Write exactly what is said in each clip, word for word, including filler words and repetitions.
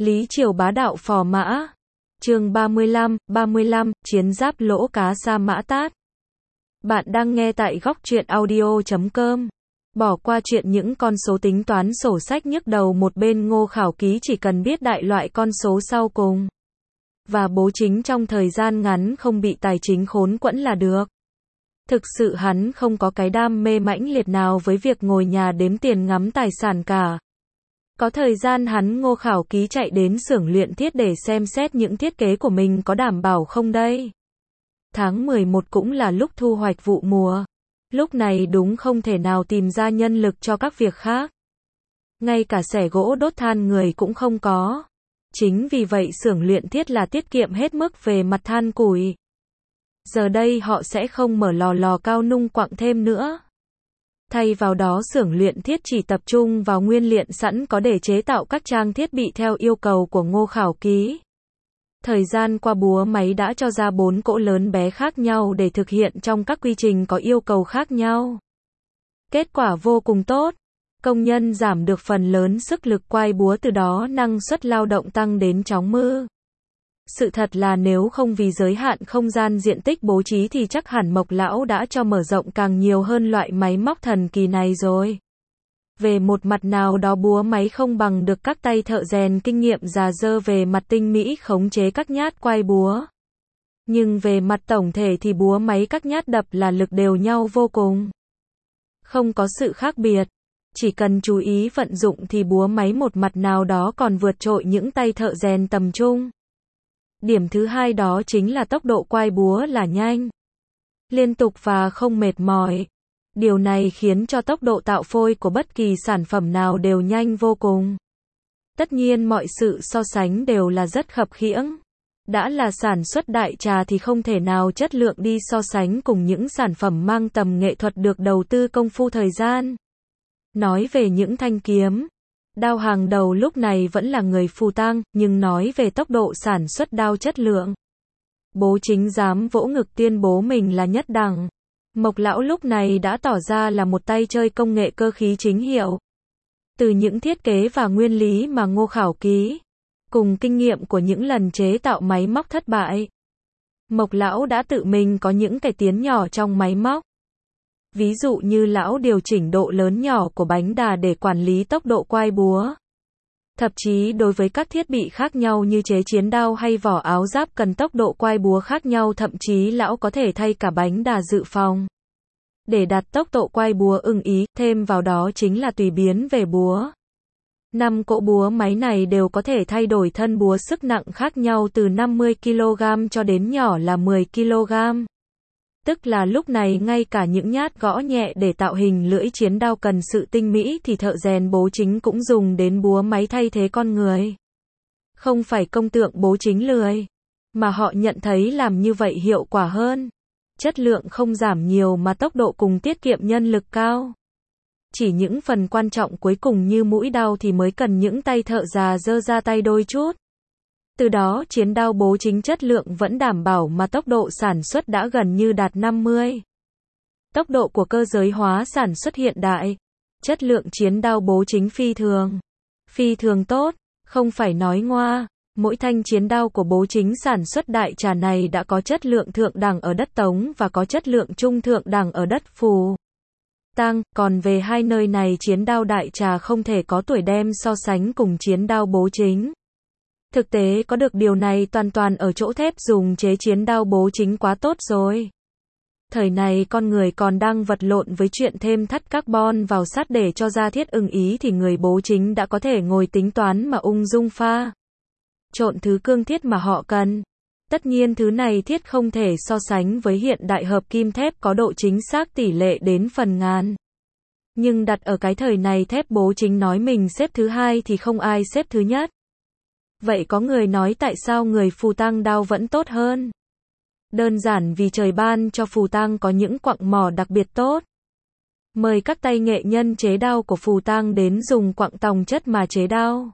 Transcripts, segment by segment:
Lý Triều bá đạo phò mã. Chương ba mươi lăm, ba mươi lăm, chiến giáp lỗ cá sa mã tát. Bạn đang nghe tại góc truyện audio chấm com. Bỏ qua chuyện những con số tính toán sổ sách nhức đầu một bên, Ngô Khảo Ký chỉ cần biết đại loại con số sau cùng và bố chính trong thời gian ngắn không bị tài chính khốn quẫn là được. Thực sự hắn không có cái đam mê mãnh liệt nào với việc ngồi nhà đếm tiền ngắm tài sản cả. Có thời gian hắn Ngô Khảo Ký chạy đến xưởng luyện thiết để xem xét những thiết kế của mình có đảm bảo không đây. Tháng mười một cũng là lúc thu hoạch vụ mùa. Lúc này đúng không thể nào tìm ra nhân lực cho các việc khác. Ngay cả xẻ gỗ đốt than người cũng không có. Chính vì vậy xưởng luyện thiết là tiết kiệm hết mức về mặt than củi. Giờ đây họ sẽ không mở lò lò cao nung quặng thêm nữa. Thay vào đó xưởng luyện thiết chỉ tập trung vào nguyên liệu sẵn có để chế tạo các trang thiết bị theo yêu cầu của Ngô Khảo Ký. Thời gian qua búa máy đã cho ra bốn cỗ lớn bé khác nhau để thực hiện trong các quy trình có yêu cầu khác nhau. Kết quả vô cùng tốt. Công nhân giảm được phần lớn sức lực quay búa, từ đó năng suất lao động tăng đến chóng mư. Sự thật là nếu không vì giới hạn không gian diện tích bố trí thì chắc hẳn Mộc Lão đã cho mở rộng càng nhiều hơn loại máy móc thần kỳ này rồi. Về một mặt nào đó búa máy không bằng được các tay thợ rèn kinh nghiệm già dơ về mặt tinh mỹ khống chế các nhát quay búa. Nhưng về mặt tổng thể thì búa máy các nhát đập là lực đều nhau vô cùng. Không có sự khác biệt. Chỉ cần chú ý vận dụng thì búa máy một mặt nào đó còn vượt trội những tay thợ rèn tầm trung. Điểm thứ hai đó chính là tốc độ quay búa là nhanh, liên tục và không mệt mỏi. Điều này khiến cho tốc độ tạo phôi của bất kỳ sản phẩm nào đều nhanh vô cùng. Tất nhiên mọi sự so sánh đều là rất khập khiễng. Đã là sản xuất đại trà thì không thể nào chất lượng đi so sánh cùng những sản phẩm mang tầm nghệ thuật được đầu tư công phu thời gian. Nói về những thanh kiếm, đao hàng đầu lúc này vẫn là người Phù Tang, nhưng nói về tốc độ sản xuất đao chất lượng, Bố Chính dám vỗ ngực tuyên bố mình là nhất đẳng. Mộc Lão lúc này đã tỏ ra là một tay chơi công nghệ cơ khí chính hiệu. Từ những thiết kế và nguyên lý mà Ngô Khảo Ký, cùng kinh nghiệm của những lần chế tạo máy móc thất bại, Mộc Lão đã tự mình có những cải tiến nhỏ trong máy móc. Ví dụ như lão điều chỉnh độ lớn nhỏ của bánh đà để quản lý tốc độ quay búa. Thậm chí đối với các thiết bị khác nhau như chế chiến đao hay vỏ áo giáp cần tốc độ quay búa khác nhau, thậm chí lão có thể thay cả bánh đà dự phòng để đạt tốc độ quay búa ưng ý, thêm vào đó chính là tùy biến về búa. Năm cỗ búa máy này đều có thể thay đổi thân búa sức nặng khác nhau từ năm mươi ki lô gam cho đến nhỏ là mười ki lô gam. Tức là lúc này ngay cả những nhát gõ nhẹ để tạo hình lưỡi chiến đao cần sự tinh mỹ thì thợ rèn Bố Chính cũng dùng đến búa máy thay thế con người. Không phải công tượng Bố Chính lười, mà họ nhận thấy làm như vậy hiệu quả hơn. Chất lượng không giảm nhiều mà tốc độ cùng tiết kiệm nhân lực cao. Chỉ những phần quan trọng cuối cùng như mũi đao thì mới cần những tay thợ già dơ ra tay đôi chút. Từ đó chiến đao Bố Chính chất lượng vẫn đảm bảo mà tốc độ sản xuất đã gần như đạt năm mươi. Tốc độ của cơ giới hóa sản xuất hiện đại. Chất lượng chiến đao Bố Chính phi thường. Phi thường tốt, không phải nói ngoa. Mỗi thanh chiến đao của Bố Chính sản xuất đại trà này đã có chất lượng thượng đẳng ở đất Tống và có chất lượng trung thượng đẳng ở đất Phù Tang. Còn về hai nơi này chiến đao đại trà không thể có tuổi đem so sánh cùng chiến đao Bố Chính. Thực tế có được điều này toàn toàn ở chỗ thép dùng chế chiến đao Bố Chính quá tốt rồi. Thời này con người còn đang vật lộn với chuyện thêm thắt carbon vào sắt để cho ra thiết ưng ý thì người Bố Chính đã có thể ngồi tính toán mà ung dung pha trộn thứ cương thiết mà họ cần. Tất nhiên thứ này thiết không thể so sánh với hiện đại hợp kim thép có độ chính xác tỷ lệ đến phần ngàn. Nhưng đặt ở cái thời này thép Bố Chính nói mình xếp thứ hai thì không ai xếp thứ nhất. Vậy có người nói tại sao người Phù Tang đao vẫn tốt hơn? Đơn giản vì trời ban cho Phù Tang có những quặng mỏ đặc biệt tốt. Mời các tay nghệ nhân chế đao của Phù Tang đến dùng quặng tòng chất mà chế đao.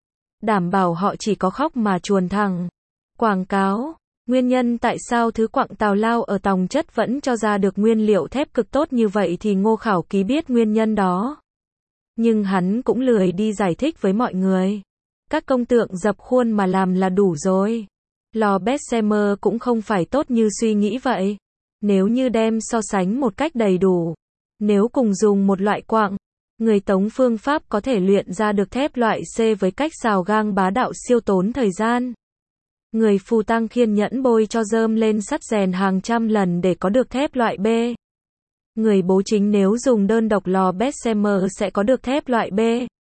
Đảm bảo họ chỉ có khóc mà chuồn thẳng. Quảng cáo. Nguyên nhân tại sao thứ quặng tào lao ở tòng chất vẫn cho ra được nguyên liệu thép cực tốt như vậy thì Ngô Khảo Ký biết nguyên nhân đó. Nhưng hắn cũng lười đi giải thích với mọi người. Các công tượng dập khuôn mà làm là đủ rồi. Lò Bessemer cũng không phải tốt như suy nghĩ vậy. Nếu như đem so sánh một cách đầy đủ, nếu cùng dùng một loại quặng, người Tống phương pháp có thể luyện ra được thép loại C với cách xào gang bá đạo siêu tốn thời gian. Người phù tăng kiên nhẫn bôi cho rơm lên sắt rèn hàng trăm lần để có được thép loại B. Người Bố Chính nếu dùng đơn độc lò Bessemer sẽ có được thép loại B.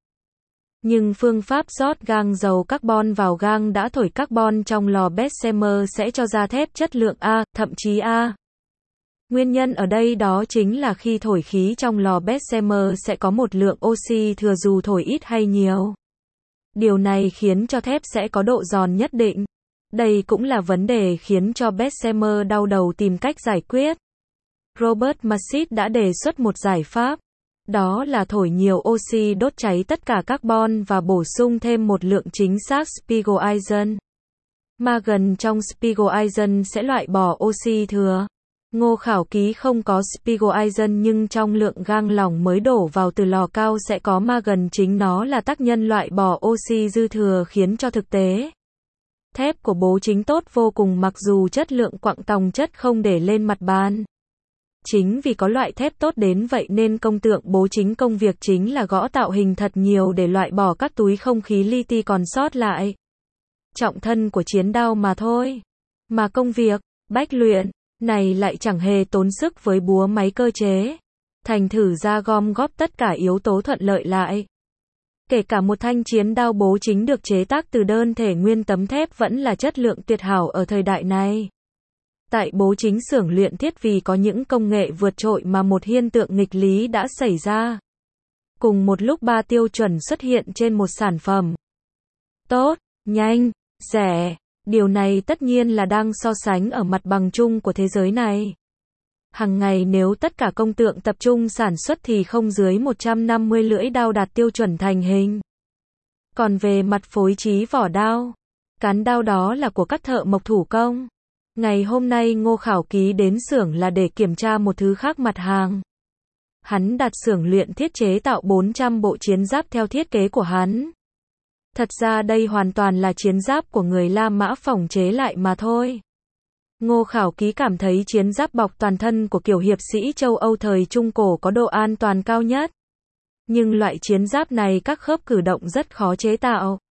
Nhưng phương pháp rót gang dầu carbon vào gang đã thổi carbon trong lò Bessemer sẽ cho ra thép chất lượng A, thậm chí A. Nguyên nhân ở đây đó chính là khi thổi khí trong lò Bessemer sẽ có một lượng oxy thừa dù thổi ít hay nhiều. Điều này khiến cho thép sẽ có độ giòn nhất định. Đây cũng là vấn đề khiến cho Bessemer đau đầu tìm cách giải quyết. Robert Massit đã đề xuất một giải pháp. Đó là thổi nhiều oxy đốt cháy tất cả carbon và bổ sung thêm một lượng chính xác Spiegelisern. Magen trong Spiegelisern sẽ loại bỏ oxy thừa. Ngô Khảo Ký không có Spiegelisern nhưng trong lượng gang lỏng mới đổ vào từ lò cao sẽ có magen, chính nó là tác nhân loại bỏ oxy dư thừa khiến cho thực tế thép của Bố Chính tốt vô cùng mặc dù chất lượng quặng tòng chất không để lên mặt bàn. Chính vì có loại thép tốt đến vậy nên công tượng Bố Chính công việc chính là gõ tạo hình thật nhiều để loại bỏ các túi không khí li ti còn sót lại. Trọng thân của chiến đao mà thôi. Mà công việc, bách luyện, này lại chẳng hề tốn sức với búa máy cơ chế. Thành thử ra gom góp tất cả yếu tố thuận lợi lại. Kể cả một thanh chiến đao Bố Chính được chế tác từ đơn thể nguyên tấm thép vẫn là chất lượng tuyệt hảo ở thời đại này. Tại Bố Chính xưởng luyện thiết vì có những công nghệ vượt trội mà một hiện tượng nghịch lý đã xảy ra. Cùng một lúc ba tiêu chuẩn xuất hiện trên một sản phẩm. Tốt, nhanh, rẻ. Điều này tất nhiên là đang so sánh ở mặt bằng chung của thế giới này. Hằng ngày nếu tất cả công tượng tập trung sản xuất thì không dưới một trăm năm mươi lưỡi đao đạt tiêu chuẩn thành hình. Còn về mặt phối trí vỏ đao, cán đao đó là của các thợ mộc thủ công. Ngày hôm nay Ngô Khảo Ký đến xưởng là để kiểm tra một thứ khác mặt hàng. Hắn đặt xưởng luyện thiết chế tạo bốn trăm bộ chiến giáp theo thiết kế của hắn. Thật ra đây hoàn toàn là chiến giáp của người La Mã phỏng chế lại mà thôi. Ngô Khảo Ký cảm thấy chiến giáp bọc toàn thân của kiểu hiệp sĩ châu Âu thời Trung Cổ có độ an toàn cao nhất. Nhưng loại chiến giáp này các khớp cử động rất khó chế tạo.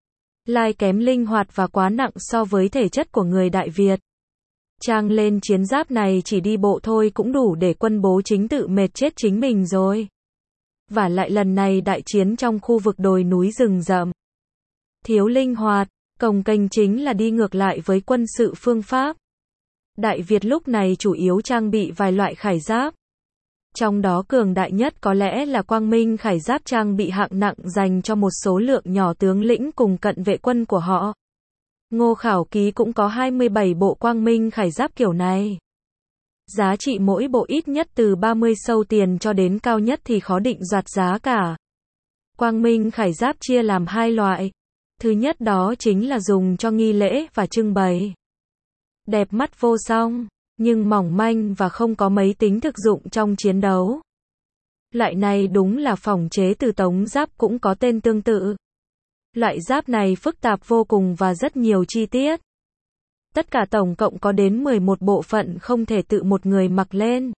Lai kém linh hoạt và quá nặng so với thể chất của người Đại Việt. Trang lên chiến giáp này chỉ đi bộ thôi cũng đủ để quân Bố Chính tự mệt chết chính mình rồi. Và lại lần này đại chiến trong khu vực đồi núi rừng rậm. Thiếu linh hoạt, cồng kềnh chính là đi ngược lại với quân sự phương pháp. Đại Việt lúc này chủ yếu trang bị vài loại khải giáp. Trong đó cường đại nhất có lẽ là Quang Minh khải giáp trang bị hạng nặng dành cho một số lượng nhỏ tướng lĩnh cùng cận vệ quân của họ. Ngô Khảo Ký cũng có hai mươi bảy bộ Quang Minh khải giáp kiểu này. Giá trị mỗi bộ ít nhất từ ba mươi sâu tiền cho đến cao nhất thì khó định đoạt giá cả. Quang Minh khải giáp chia làm hai loại. Thứ nhất đó chính là dùng cho nghi lễ và trưng bày. Đẹp mắt vô song, nhưng mỏng manh và không có mấy tính thực dụng trong chiến đấu. Loại này đúng là phỏng chế từ tống giáp cũng có tên tương tự. Loại giáp này phức tạp vô cùng và rất nhiều chi tiết. Tất cả tổng cộng có đến mười một bộ phận không thể tự một người mặc lên.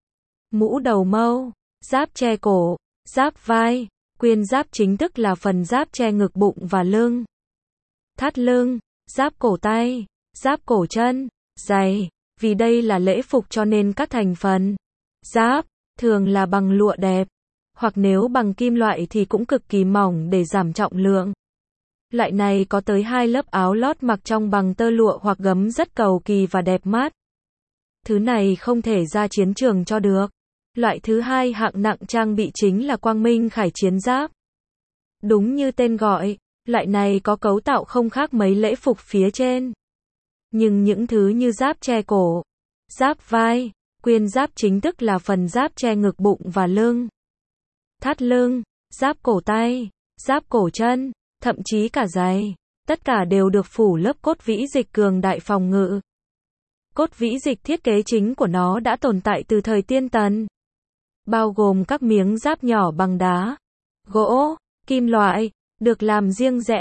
Mũ đầu mâu, giáp che cổ, giáp vai, quyên giáp chính thức là phần giáp che ngực bụng và lưng. Thắt lưng, giáp cổ tay, giáp cổ chân, giày. Vì đây là lễ phục cho nên các thành phần giáp thường là bằng lụa đẹp, hoặc nếu bằng kim loại thì cũng cực kỳ mỏng để giảm trọng lượng. Loại này có tới hai lớp áo lót mặc trong bằng tơ lụa hoặc gấm rất cầu kỳ và đẹp mắt. Thứ này không thể ra chiến trường cho được. Loại thứ hai hạng nặng trang bị chính là Quang Minh khải chiến giáp. Đúng như tên gọi, loại này có cấu tạo không khác mấy lễ phục phía trên. Nhưng những thứ như giáp che cổ, giáp vai, quyên giáp chính thức là phần giáp che ngực bụng và lưng. Thắt lưng, giáp cổ tay, giáp cổ chân, thậm chí cả giày. Tất cả đều được phủ lớp cốt vĩ dịch cường đại phòng ngự. Cốt vĩ dịch thiết kế chính của nó đã tồn tại từ thời Tiên Tần. Bao gồm các miếng giáp nhỏ bằng đá, gỗ, kim loại, được làm riêng rẽ,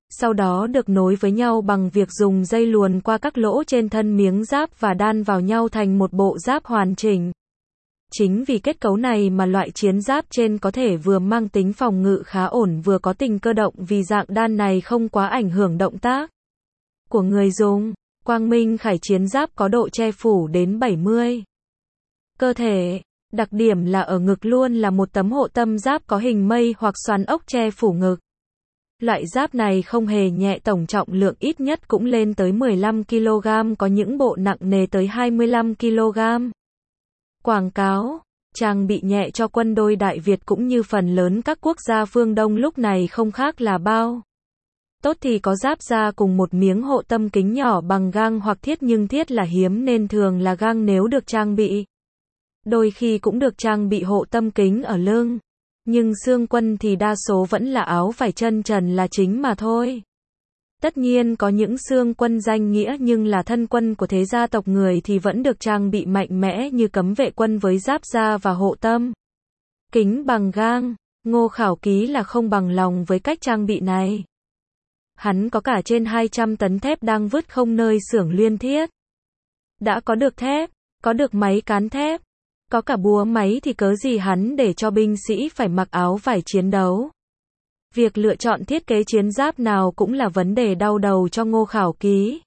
sau đó được nối với nhau bằng việc dùng dây luồn qua các lỗ trên thân miếng giáp và đan vào nhau thành một bộ giáp hoàn chỉnh. Chính vì kết cấu này mà loại chiến giáp trên có thể vừa mang tính phòng ngự khá ổn vừa có tính cơ động vì dạng đan này không quá ảnh hưởng động tác của người dùng. Quang Minh Khải chiến giáp có độ che phủ đến bảy mươi cơ thể. Đặc điểm là ở ngực luôn là một tấm hộ tâm giáp có hình mây hoặc xoắn ốc che phủ ngực. Loại giáp này không hề nhẹ, tổng trọng lượng ít nhất cũng lên tới mười lăm ki lô gam, có những bộ nặng nề tới hai mươi lăm ki lô gam. Quảng cáo, trang bị nhẹ cho quân đội Đại Việt cũng như phần lớn các quốc gia phương Đông lúc này không khác là bao. Tốt thì có giáp da cùng một miếng hộ tâm kính nhỏ bằng gang hoặc thiết, nhưng thiết là hiếm nên thường là gang nếu được trang bị. Đôi khi cũng được trang bị hộ tâm kính ở lưng. Nhưng xương quân thì đa số vẫn là áo vải chân trần là chính mà thôi. Tất nhiên có những xương quân danh nghĩa nhưng là thân quân của thế gia tộc người thì vẫn được trang bị mạnh mẽ như cấm vệ quân với giáp da và hộ tâm kính bằng gang. Ngô Khảo Ký là không bằng lòng với cách trang bị này. Hắn có cả trên hai trăm tấn thép đang vứt không nơi xưởng luyện thiết. Đã có được thép, có được máy cán thép, có cả búa máy thì cớ gì hắn để cho binh sĩ phải mặc áo vải chiến đấu. Việc lựa chọn thiết kế chiến giáp nào cũng là vấn đề đau đầu cho Ngô Khảo Ký.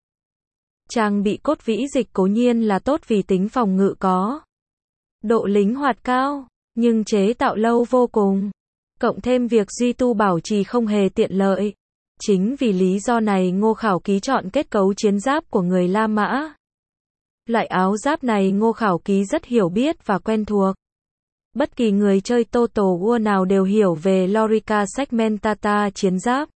Trang bị cốt vĩ dịch cố nhiên là tốt vì tính phòng ngự có, độ linh hoạt cao, nhưng chế tạo lâu vô cùng. Cộng thêm việc duy tu bảo trì không hề tiện lợi. Chính vì lý do này Ngô Khảo Ký chọn kết cấu chiến giáp của người La Mã. Loại áo giáp này Ngô Khảo Ký rất hiểu biết và quen thuộc. Bất kỳ người chơi Total War nào đều hiểu về Lorica Segmentata chiến giáp.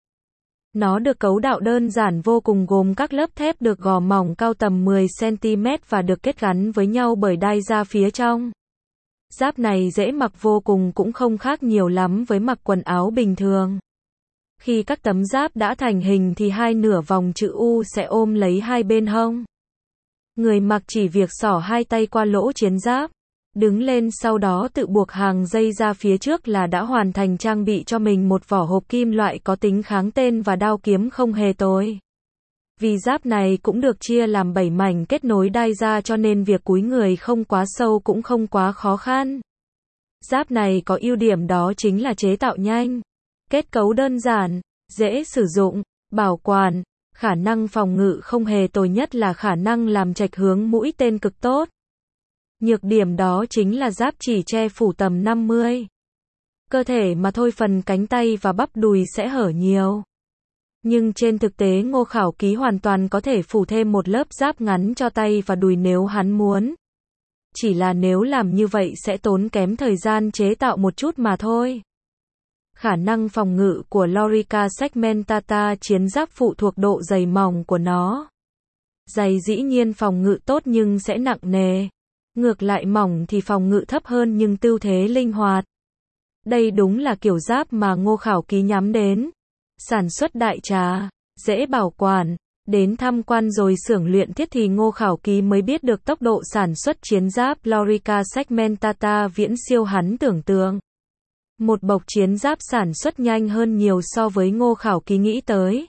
Nó được cấu tạo đơn giản vô cùng, gồm các lớp thép được gò mỏng cao tầm mười xăng ti mét và được kết gắn với nhau bởi đai da phía trong. Giáp này dễ mặc vô cùng, cũng không khác nhiều lắm với mặc quần áo bình thường. Khi các tấm giáp đã thành hình thì hai nửa vòng chữ U sẽ ôm lấy hai bên hông. Người mặc chỉ việc xỏ hai tay qua lỗ chiến giáp, đứng lên, sau đó tự buộc hàng dây ra phía trước là đã hoàn thành, trang bị cho mình một vỏ hộp kim loại có tính kháng tên và đao kiếm không hề tồi. Vì giáp này cũng được chia làm bảy mảnh kết nối đai ra cho nên việc cúi người không quá sâu cũng không quá khó khăn. Giáp này có ưu điểm đó chính là chế tạo nhanh, kết cấu đơn giản, dễ sử dụng, bảo quản, khả năng phòng ngự không hề tồi, nhất là khả năng làm chệch hướng mũi tên cực tốt. Nhược điểm đó chính là giáp chỉ che phủ tầm năm mươi cơ thể mà thôi, phần cánh tay và bắp đùi sẽ hở nhiều. Nhưng trên thực tế Ngô Khảo Ký hoàn toàn có thể phủ thêm một lớp giáp ngắn cho tay và đùi nếu hắn muốn. Chỉ là nếu làm như vậy sẽ tốn kém thời gian chế tạo một chút mà thôi. Khả năng phòng ngự của Lorica Segmentata chiến giáp phụ thuộc độ dày mỏng của nó. Dày dĩ nhiên phòng ngự tốt nhưng sẽ nặng nề. Ngược lại mỏng thì phòng ngự thấp hơn nhưng tư thế linh hoạt. Đây đúng là kiểu giáp mà Ngô Khảo Ký nhắm đến. Sản xuất đại trà, dễ bảo quản. Đến tham quan rồi xưởng luyện thiết thì Ngô Khảo Ký mới biết được tốc độ sản xuất chiến giáp Lorica Segmentata viễn siêu hắn tưởng tượng. Một bộc chiến giáp sản xuất nhanh hơn nhiều so với Ngô Khảo Ký nghĩ tới.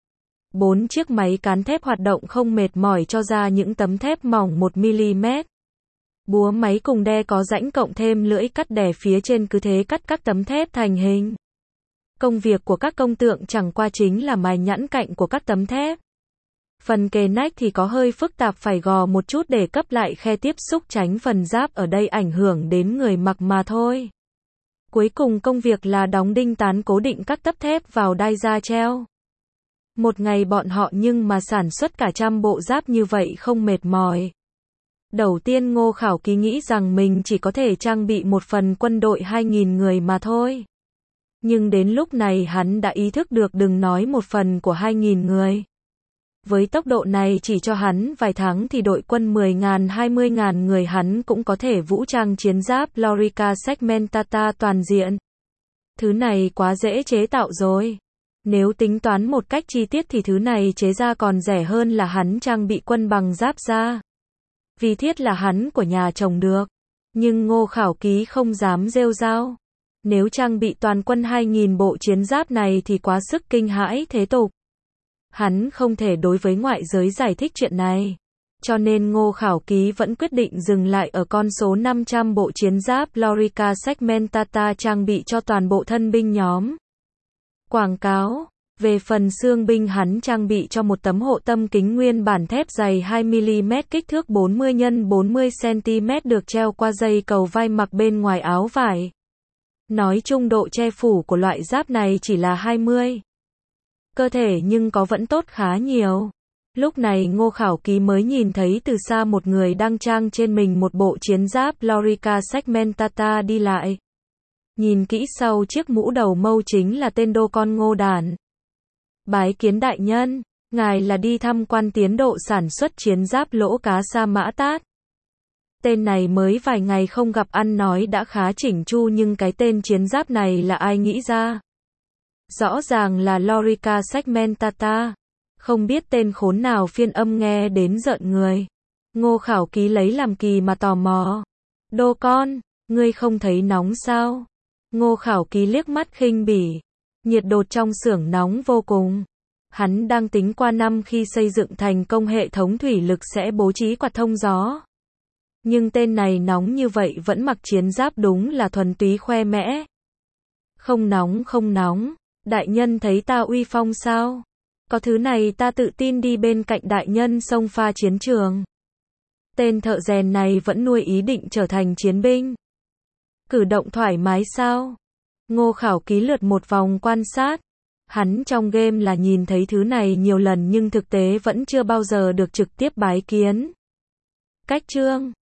Bốn chiếc máy cán thép hoạt động không mệt mỏi cho ra những tấm thép mỏng một mi-li-mét. Búa máy cùng đe có rãnh cộng thêm lưỡi cắt đè phía trên, cứ thế cắt các tấm thép thành hình. Công việc của các công tượng chẳng qua chính là mài nhẵn cạnh của các tấm thép. Phần kề nách thì có hơi phức tạp, phải gò một chút để cấp lại khe tiếp xúc, tránh phần giáp ở đây ảnh hưởng đến người mặc mà thôi. Cuối cùng công việc là đóng đinh tán cố định các tấc thép vào đai da treo. Một ngày bọn họ nhưng mà sản xuất cả trăm bộ giáp như vậy không mệt mỏi. Đầu tiên Ngô Khảo Ký nghĩ rằng mình chỉ có thể trang bị một phần quân đội hai nghìn người mà thôi. Nhưng đến lúc này hắn đã ý thức được đừng nói một phần của hai nghìn người. Với tốc độ này chỉ cho hắn vài tháng thì đội quân mười nghìn hai mươi nghìn người hắn cũng có thể vũ trang chiến giáp Lorica Segmentata toàn diện. Thứ này quá dễ chế tạo rồi. Nếu tính toán một cách chi tiết thì thứ này chế ra còn rẻ hơn là hắn trang bị quân bằng giáp da. Vì thiết là hắn của nhà chồng được. Nhưng Ngô Khảo Ký không dám rêu rao. Nếu trang bị toàn quân hai nghìn bộ chiến giáp này thì quá sức kinh hãi thế tục. Hắn không thể đối với ngoại giới giải thích chuyện này. Cho nên Ngô Khảo Ký vẫn quyết định dừng lại ở con số năm trăm bộ chiến giáp Lorica Segmentata trang bị cho toàn bộ thân binh nhóm. Quảng cáo. Về phần xương binh hắn trang bị cho một tấm hộ tâm kính nguyên bản thép dày hai mi-li-mét kích thước bốn mươi nhân bốn mươi xăng-ti-mét được treo qua dây cầu vai mặc bên ngoài áo vải. Nói chung độ che phủ của loại giáp này chỉ là hai mươi cơ thể nhưng có vẫn tốt khá nhiều. Lúc này Ngô Khảo Ký mới nhìn thấy từ xa một người đang trang trên mình một bộ chiến giáp Lorica Segmentata đi lại. Nhìn kỹ sau chiếc mũ đầu mâu chính là tên đô con Ngô Đản. Bái kiến đại nhân, ngài là đi tham quan tiến độ sản xuất chiến giáp lỗ cá Sa Mã Tát. Tên này mới vài ngày không gặp ăn nói đã khá chỉnh chu nhưng cái tên chiến giáp này là ai nghĩ ra? Rõ ràng là Lorica Segmentata. Không biết tên khốn nào phiên âm nghe đến rợn người. Ngô Khảo Ký lấy làm kỳ mà tò mò. Đô con, ngươi không thấy nóng sao? Ngô Khảo Ký liếc mắt khinh bỉ. Nhiệt độ trong xưởng nóng vô cùng. Hắn đang tính qua năm khi xây dựng thành công hệ thống thủy lực sẽ bố trí quạt thông gió. Nhưng tên này nóng như vậy vẫn mặc chiến giáp đúng là thuần túy khoe mẽ. Không nóng không nóng, đại nhân thấy ta uy phong sao? Có thứ này ta tự tin đi bên cạnh đại nhân xông pha chiến trường. Tên thợ rèn này vẫn nuôi ý định trở thành chiến binh. Cử động thoải mái sao? Ngô Khảo Ký lượt một vòng quan sát. Hắn trong game là nhìn thấy thứ này nhiều lần nhưng thực tế vẫn chưa bao giờ được trực tiếp bái kiến. Cách chương